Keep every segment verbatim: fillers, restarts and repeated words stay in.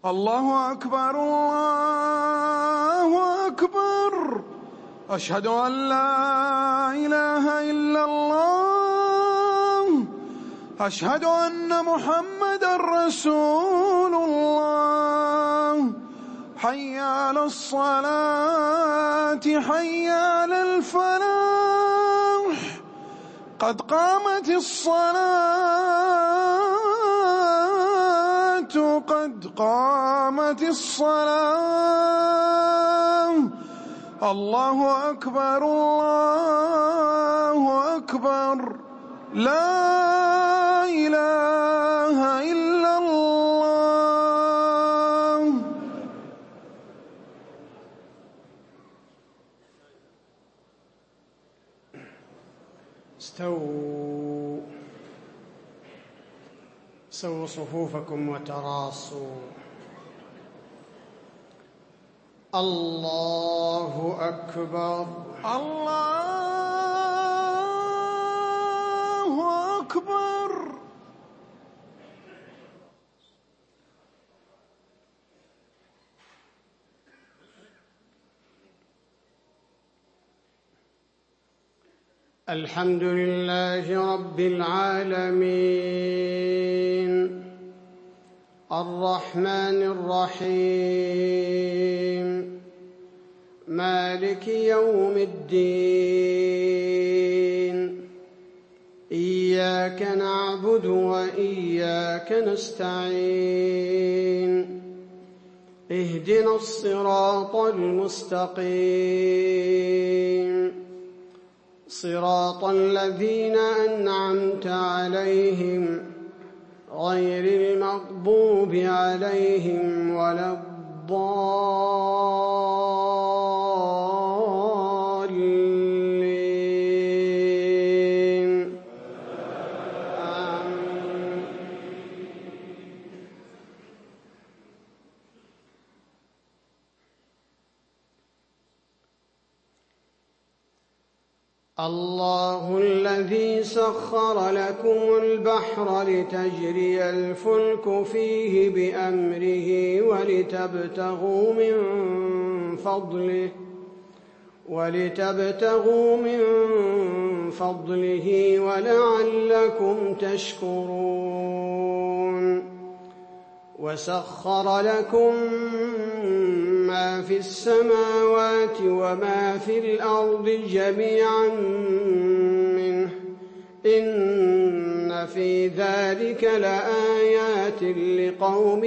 الله أكبر الله أكبر. أشهد أن لا إله إلا الله. أشهد أن محمدًا رسول الله. حي على الصلاة حي على الفلاح. قد قامت الصلاة قد قامت الصلاة. الله أكبر الله أكبر. لا إله إلا الله. استووا سووا صفوفكم وتراصوا. الله أكبر الله أكبر. الحمد لله رب العالمين الرحمن الرحيم مالك يوم الدين. إياك نعبد وإياك نستعين. اهدنا الصراط المستقيم صراط الذين أنعمت عليهم غير المغضوب عليهم ولا الضالين. آمين. الله الذي سخر لكم البحر لتجري الفلك فيه بأمره ولتبتغوا من فضله ولتبتغوا من فضله ولعلكم تشكرون. وسخر لكم ما في السماوات وما في الأرض جميعا منه إن في ذلك لآيات لقوم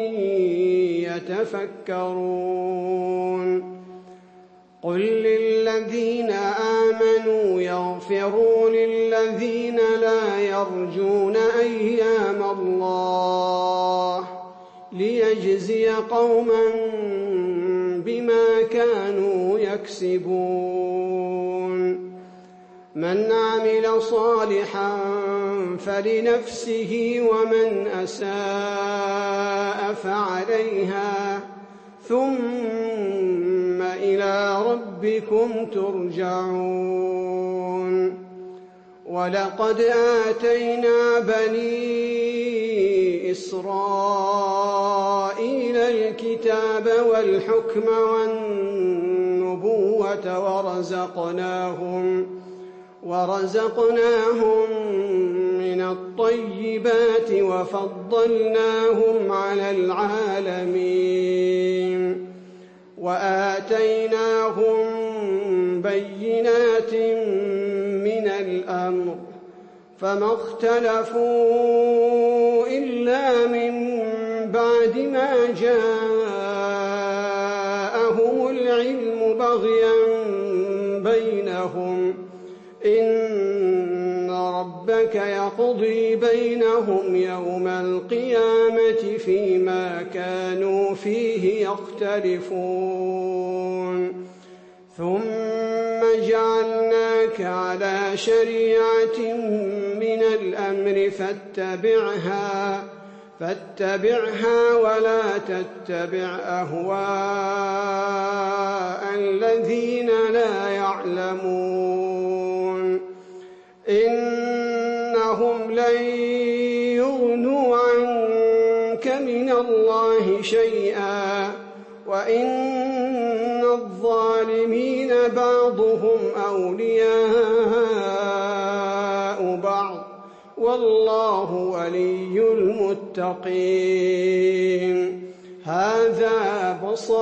يتفكرون. قل للذين آمنوا يغفروا للذين لا يرجون أيام الله ليجزي قوما بما كانوا يكسبون. من عمل صالحا فلنفسه ومن أساء فعليها ثم إلى ربكم ترجعون. ولقد آتينا بني إسرائيل الكتاب والحكم والنبوة ورزقناهم ورزقناهم من الطيبات وفضلناهم على العالمين. وآتيناهم بينات من الأمر فما اختلفوا إلا من بعد ما جاءهم العلم بغيا بينهم. إن ربك يقضي بينهم يوم القيامة فيما كانوا فيه يختلفون. ثم جعلناك على شريعة من الأمر فاتبعها فاتبعها ولا تتبع أهواء الذين لا يعلمون. إنهم لن يغنوا عنك من الله شيئا وإن الظالمين بعضهم أولياء بعض والله ولي المتقين. هذا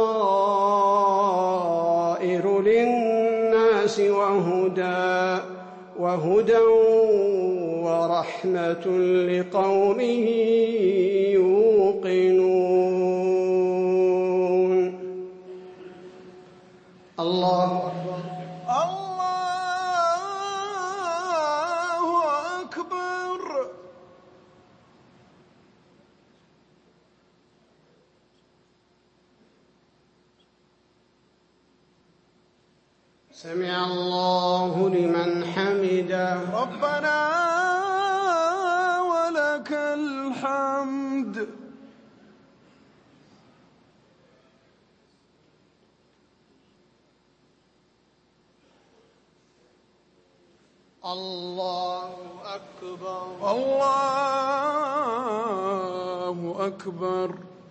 بصائر للناس وهدى وهدى ورحمة لقوم يوقنون. الله أكبر. الله أكبر. سمع الله لمن حمده. ربنا ولك الحمد. الله أكبر. الله أكبر.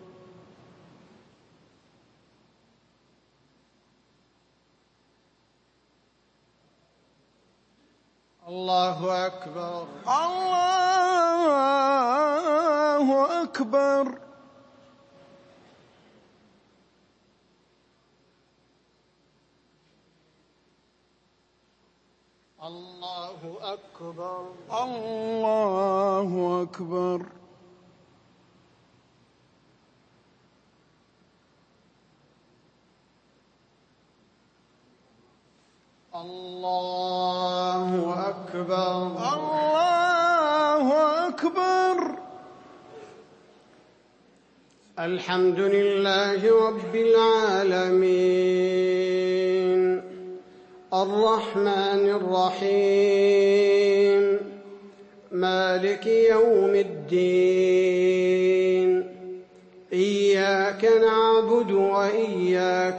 الله أكبر. الله أكبر. الله أكبر. الله أكبر. الله أكبر. الله أكبر. الحمد لله رب العالمين الرحمن الرحيم مالك يوم الدين إياك نعبد وإياك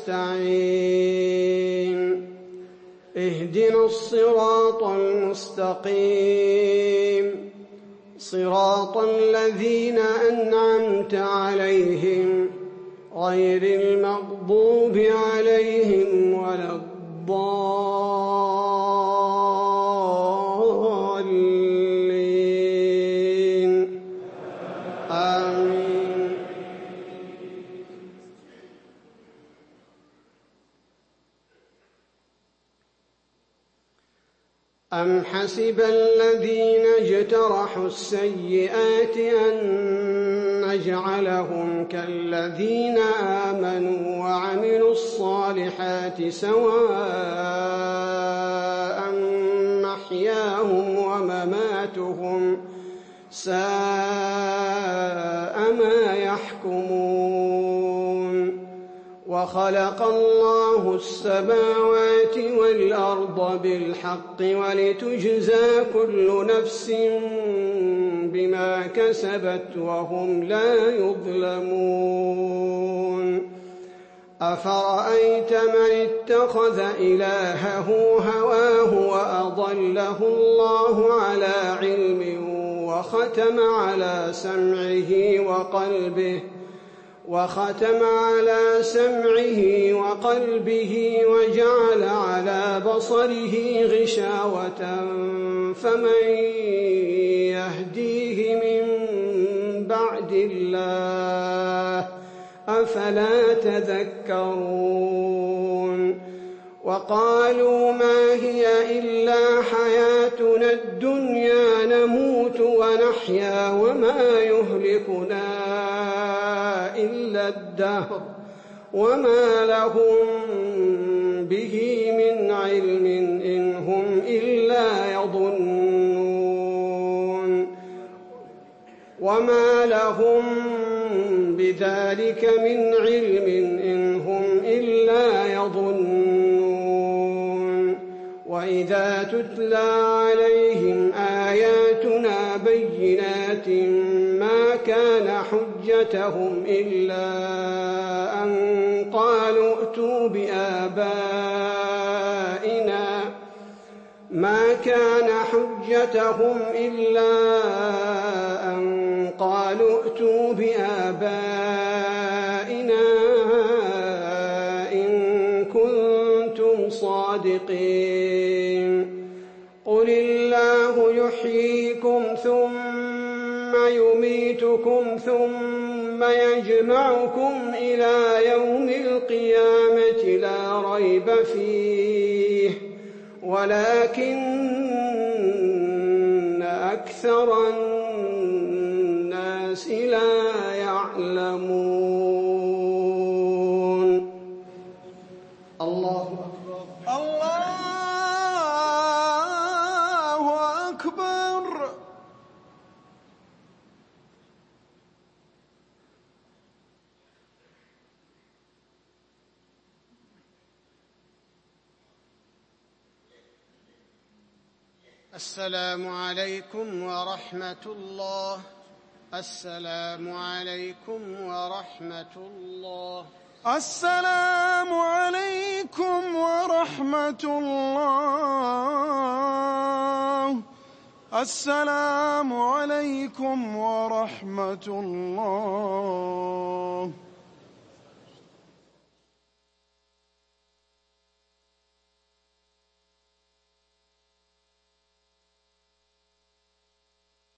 نستعين اهدنا الصراط المستقيم صراط الذين أنعمت عليهم غير المغضوب عليهم ولا الضالين آمين. أم حسب الذين اجترحوا السيئات أن نجعلهم كالذين آمنوا وعملوا الصالحات سواء محياهم ومماتهم ساء ما يحكمون. وخلق الله السماوات والأرض بالحق ولتجزى كل نفس بما كسبت وهم لا يظلمون. أفرأيت من اتخذ إلهه هواه وأضله الله على علم وختم على سمعه وقلبه وختم على سمعه وقلبه وجعل على بصره غشاوة فمن يهديه من بعد الله أفلا تذكرون. وقالوا ما هي إلا حياتنا الدنيا نموت ونحيا وما يهلكنا إلا الدهر وما لهم به من علم إن هم إلا يظنون وما لهم بذلك من علم إن هم إلا يظنون. وإذا تتلى عليهم آياتنا بينات ما كان حجتهم إلا أن قالوا ائتوا بآبائنا ما كان حجتهم إلا أن قالوا ائتوا بآبائنا الصادقين قل الله يحييكم ثم يميتكم ثم يجمعكم إلى يوم القيامة لا ريب فيه ولكن أكثر الناس لا يعلمون. الله أكبر. الله أكبر. السلام عليكم ورحمة الله. السلام عليكم ورحمة الله. السلام عليكم ورحمة الله. السلام عليكم ورحمة الله.